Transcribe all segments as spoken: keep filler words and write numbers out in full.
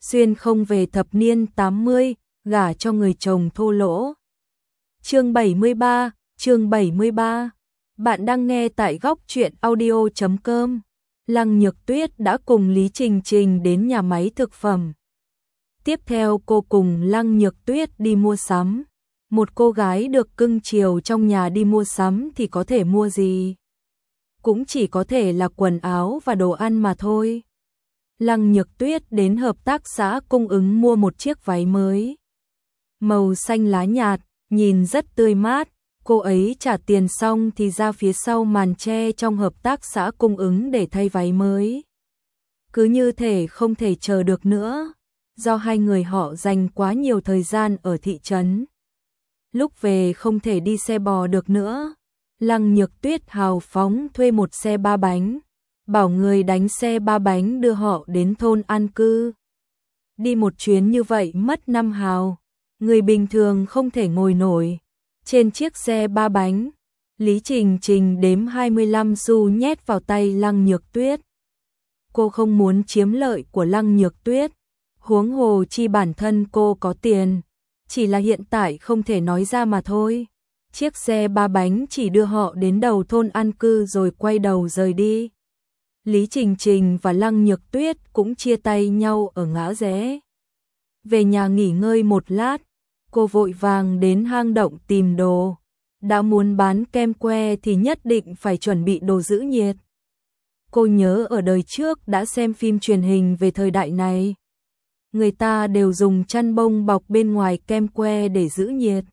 xuyên không về thập niên tám mươi, gả cho người chồng thô lỗ. Chương bảy mươi ba, chương bảy mươi ba. Bạn đang nghe tại góc truyện audio chấm com. Lăng Nhược Tuyết đã cùng Lý Trình Trình đến nhà máy thực phẩm. Tiếp theo cô cùng Lăng Nhược Tuyết đi mua sắm. Một cô gái được cưng chiều trong nhà đi mua sắm thì có thể mua gì? Cũng chỉ có thể là quần áo và đồ ăn mà thôi. Lăng Nhược Tuyết đến hợp tác xã cung ứng mua một chiếc váy mới. Màu xanh lá nhạt, nhìn rất tươi mát. Cô ấy trả tiền xong thì ra phía sau màn che trong hợp tác xã cung ứng để thay váy mới. Cứ như thể không thể chờ được nữa, do hai người họ dành quá nhiều thời gian ở thị trấn. Lúc về không thể đi xe bò được nữa, Lăng Nhược Tuyết hào phóng thuê một xe ba bánh, bảo người đánh xe ba bánh đưa họ đến thôn an cư. Đi một chuyến như vậy mất năm hào, người bình thường không thể ngồi nổi. Trên chiếc xe ba bánh, Lý Trình Trình đếm hai mươi lăm xu nhét vào tay Lăng Nhược Tuyết. Cô không muốn chiếm lợi của Lăng Nhược Tuyết, huống hồ chi bản thân cô có tiền, chỉ là hiện tại không thể nói ra mà thôi. Chiếc xe ba bánh chỉ đưa họ đến đầu thôn an cư rồi quay đầu rời đi. Lý Trình Trình và Lăng Nhược Tuyết cũng chia tay nhau ở ngã rẽ. Về nhà nghỉ ngơi một lát, cô vội vàng đến hang động tìm đồ. Đã muốn bán kem que thì nhất định phải chuẩn bị đồ giữ nhiệt. Cô nhớ ở đời trước đã xem phim truyền hình về thời đại này. Người ta đều dùng chăn bông bọc bên ngoài kem que để giữ nhiệt,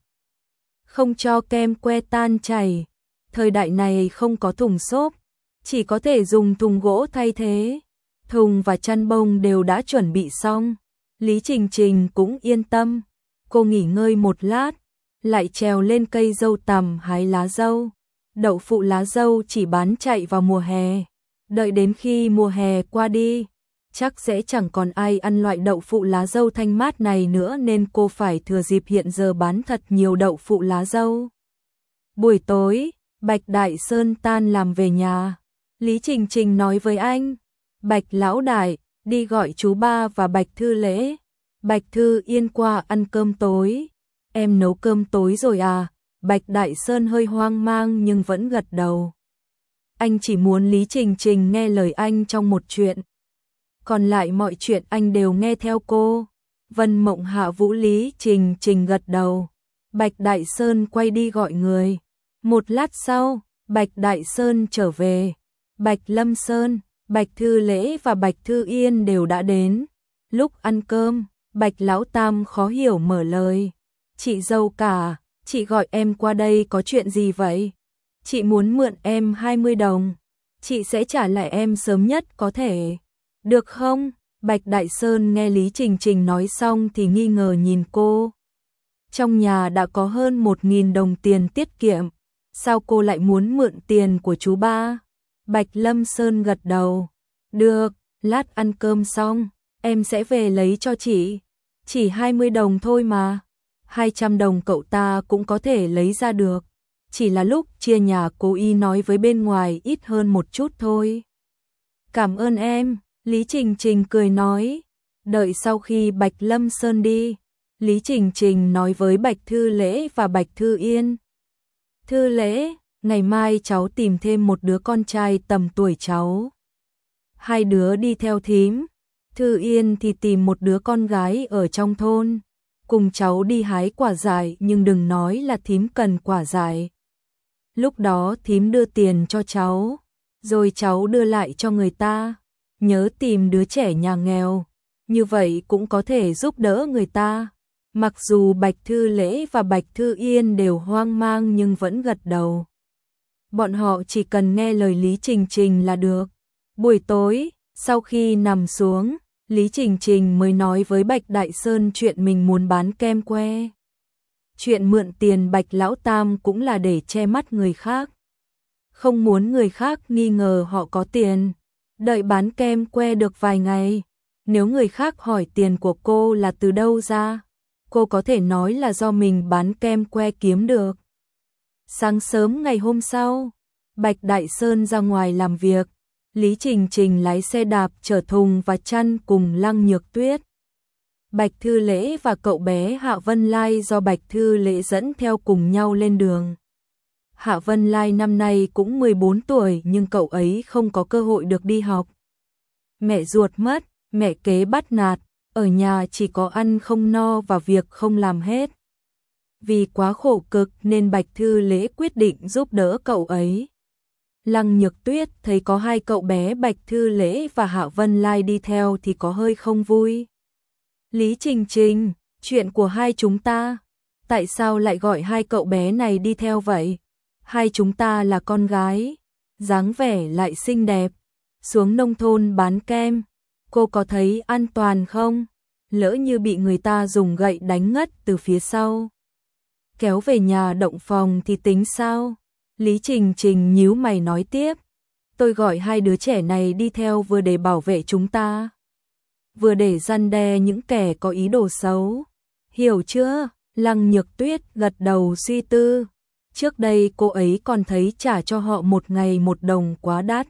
không cho kem que tan chảy. Thời đại này không có thùng xốp, chỉ có thể dùng thùng gỗ thay thế. Thùng và chăn bông đều đã chuẩn bị xong. Lý Trình Trình cũng yên tâm. Cô nghỉ ngơi một lát, lại trèo lên cây dâu tằm hái lá dâu. Đậu phụ lá dâu chỉ bán chạy vào mùa hè. Đợi đến khi mùa hè qua đi, chắc sẽ chẳng còn ai ăn loại đậu phụ lá dâu thanh mát này nữa, nên cô phải thừa dịp hiện giờ bán thật nhiều đậu phụ lá dâu. Buổi tối, Bạch Đại Sơn tan làm về nhà. Lý Trình Trình nói với anh, Bạch Lão Đại, đi gọi chú ba và Bạch Thư Lễ, Bạch Thư Yên qua ăn cơm tối. Em nấu cơm tối rồi à? Bạch Đại Sơn hơi hoang mang nhưng vẫn gật đầu. Anh chỉ muốn Lý Trình Trình nghe lời anh trong một chuyện, còn lại mọi chuyện anh đều nghe theo cô. Vân Mộng hạ vũ Lý Trình Trình gật đầu. Bạch Đại Sơn quay đi gọi người. Một lát sau, Bạch Đại Sơn trở về. Bạch Lâm Sơn, Bạch Thư Lễ và Bạch Thư Yên đều đã đến. Lúc ăn cơm, Bạch Lão Tam khó hiểu mở lời. Chị dâu cả, chị gọi em qua đây có chuyện gì vậy? Chị muốn mượn em hai mươi đồng. Chị sẽ trả lại em sớm nhất có thể. Được không? Bạch Đại Sơn nghe Lý Trình Trình nói xong thì nghi ngờ nhìn cô. Trong nhà đã có hơn một nghìn đồng tiền tiết kiệm, sao cô lại muốn mượn tiền của chú ba? Bạch Lâm Sơn gật đầu. Được, lát ăn cơm xong, em sẽ về lấy cho chị. Chỉ hai mươi đồng thôi mà. hai trăm đồng cậu ta cũng có thể lấy ra được. Chỉ là lúc chia nhà cố ý nói với bên ngoài ít hơn một chút thôi. Cảm ơn em, Lý Trình Trình cười nói. Đợi sau khi Bạch Lâm Sơn đi, Lý Trình Trình nói với Bạch Thư Lễ và Bạch Thư Yên. Thư Lễ, ngày mai cháu tìm thêm một đứa con trai tầm tuổi cháu. Hai đứa đi theo thím. Thư Yên thì tìm một đứa con gái ở trong thôn. Cùng cháu đi hái quả dại, nhưng đừng nói là thím cần quả dại. Lúc đó thím đưa tiền cho cháu, rồi cháu đưa lại cho người ta. Nhớ tìm đứa trẻ nhà nghèo, như vậy cũng có thể giúp đỡ người ta. Mặc dù Bạch Thư Lễ và Bạch Thư Yên đều hoang mang nhưng vẫn gật đầu. Bọn họ chỉ cần nghe lời Lý Trình Trình là được. Buổi tối, sau khi nằm xuống, Lý Trình Trình mới nói với Bạch Đại Sơn chuyện mình muốn bán kem que. Chuyện mượn tiền Bạch Lão Tam cũng là để che mắt người khác, không muốn người khác nghi ngờ họ có tiền. Đợi bán kem que được vài ngày, nếu người khác hỏi tiền của cô là từ đâu ra, cô có thể nói là do mình bán kem que kiếm được. Sáng sớm ngày hôm sau, Bạch Đại Sơn ra ngoài làm việc, Lý Trình Trình lái xe đạp chở thùng và chăn cùng Lăng Nhược Tuyết. Bạch Thư Lễ và cậu bé Hạ Vân Lai do Bạch Thư Lễ dẫn theo cùng nhau lên đường. Hạ Vân Lai năm nay cũng mười bốn tuổi nhưng cậu ấy không có cơ hội được đi học. Mẹ ruột mất, mẹ kế bắt nạt, ở nhà chỉ có ăn không no và việc không làm hết. Vì quá khổ cực nên Bạch Thư Lễ quyết định giúp đỡ cậu ấy. Lăng Nhược Tuyết thấy có hai cậu bé Bạch Thư Lễ và Hạ Vân Lai đi theo thì có hơi không vui. Lý Trình Trình, chuyện của hai chúng ta, tại sao lại gọi hai cậu bé này đi theo vậy? Hai chúng ta là con gái, dáng vẻ lại xinh đẹp, xuống nông thôn bán kem, cô có thấy an toàn không? Lỡ như bị người ta dùng gậy đánh ngất từ phía sau, kéo về nhà động phòng thì tính sao? Lý Trình Trình nhíu mày nói tiếp, tôi gọi hai đứa trẻ này đi theo vừa để bảo vệ chúng ta, vừa để răn đe những kẻ có ý đồ xấu. Hiểu chưa? Lăng Nhược Tuyết gật đầu suy tư. Trước đây cô ấy còn thấy trả cho họ một ngày một đồng quá đắt.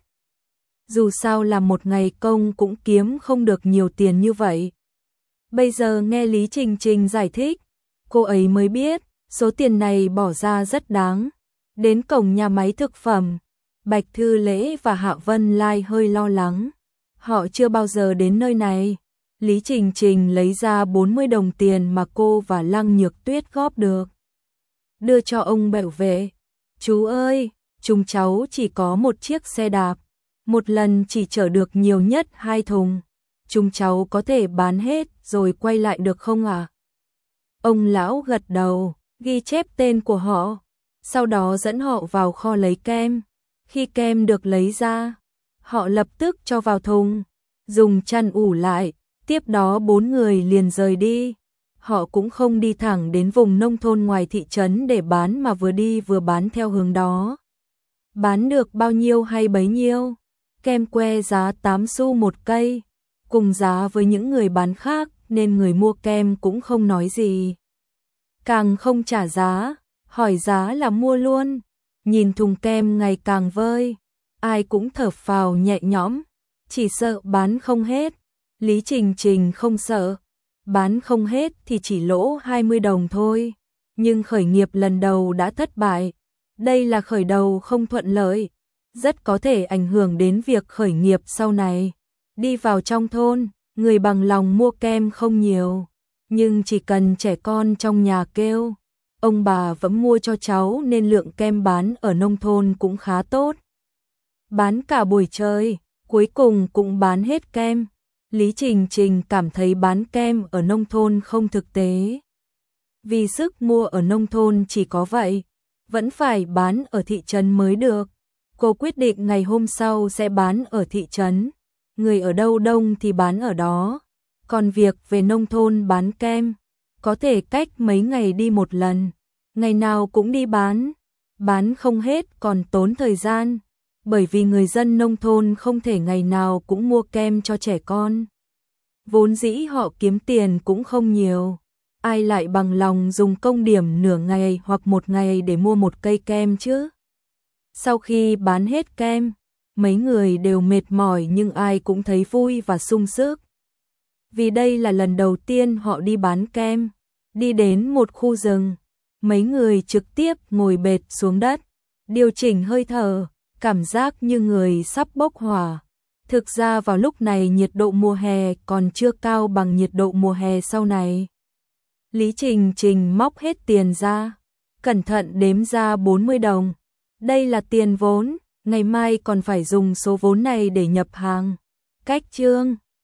Dù sao làm một ngày công cũng kiếm không được nhiều tiền như vậy. Bây giờ nghe Lý Trình Trình giải thích, cô ấy mới biết số tiền này bỏ ra rất đáng. Đến cổng nhà máy thực phẩm, Bạch Thư Lễ và Hạ Vân Lai hơi lo lắng. Họ chưa bao giờ đến nơi này. Lý Trình Trình lấy ra bốn mươi đồng tiền mà cô và Lăng Nhược Tuyết góp được, đưa cho ông bảo vệ. Chú ơi, chúng cháu chỉ có một chiếc xe đạp, một lần chỉ chở được nhiều nhất hai thùng. Chúng cháu có thể bán hết rồi quay lại được không ạ? À? Ông lão gật đầu, ghi chép tên của họ, sau đó dẫn họ vào kho lấy kem. Khi kem được lấy ra, họ lập tức cho vào thùng, dùng chăn ủ lại, tiếp đó bốn người liền rời đi. Họ cũng không đi thẳng đến vùng nông thôn ngoài thị trấn để bán mà vừa đi vừa bán theo hướng đó. Bán được bao nhiêu hay bấy nhiêu. Kem que giá tám xu một cây, cùng giá với những người bán khác nên người mua kem cũng không nói gì. Càng không trả giá, hỏi giá là mua luôn. Nhìn thùng kem ngày càng vơi, ai cũng thở phào nhẹ nhõm, chỉ sợ bán không hết. Lý Trình Trình không sợ, bán không hết thì chỉ lỗ hai mươi đồng thôi, nhưng khởi nghiệp lần đầu đã thất bại. Đây là khởi đầu không thuận lợi, rất có thể ảnh hưởng đến việc khởi nghiệp sau này. Đi vào trong thôn, người bằng lòng mua kem không nhiều, nhưng chỉ cần trẻ con trong nhà kêu, ông bà vẫn mua cho cháu nên lượng kem bán ở nông thôn cũng khá tốt. Bán cả buổi trời, cuối cùng cũng bán hết kem. Lý Trình Trình cảm thấy bán kem ở nông thôn không thực tế. Vì sức mua ở nông thôn chỉ có vậy, vẫn phải bán ở thị trấn mới được. Cô quyết định ngày hôm sau sẽ bán ở thị trấn. Người ở đâu đông thì bán ở đó. Còn việc về nông thôn bán kem, có thể cách mấy ngày đi một lần. Ngày nào cũng đi bán. Bán không hết còn tốn thời gian. Bởi vì người dân nông thôn không thể ngày nào cũng mua kem cho trẻ con. Vốn dĩ họ kiếm tiền cũng không nhiều. Ai lại bằng lòng dùng công điểm nửa ngày hoặc một ngày để mua một cây kem chứ? Sau khi bán hết kem, mấy người đều mệt mỏi nhưng ai cũng thấy vui và sung sức. Vì đây là lần đầu tiên họ đi bán kem. Đi đến một khu rừng, mấy người trực tiếp ngồi bệt xuống đất, điều chỉnh hơi thở, cảm giác như người sắp bốc hỏa. Thực ra vào lúc này nhiệt độ mùa hè còn chưa cao bằng nhiệt độ mùa hè sau này. Lý Trình Trình móc hết tiền ra, cẩn thận đếm ra bốn mươi đồng. Đây là tiền vốn, ngày mai còn phải dùng số vốn này để nhập hàng. Cách chương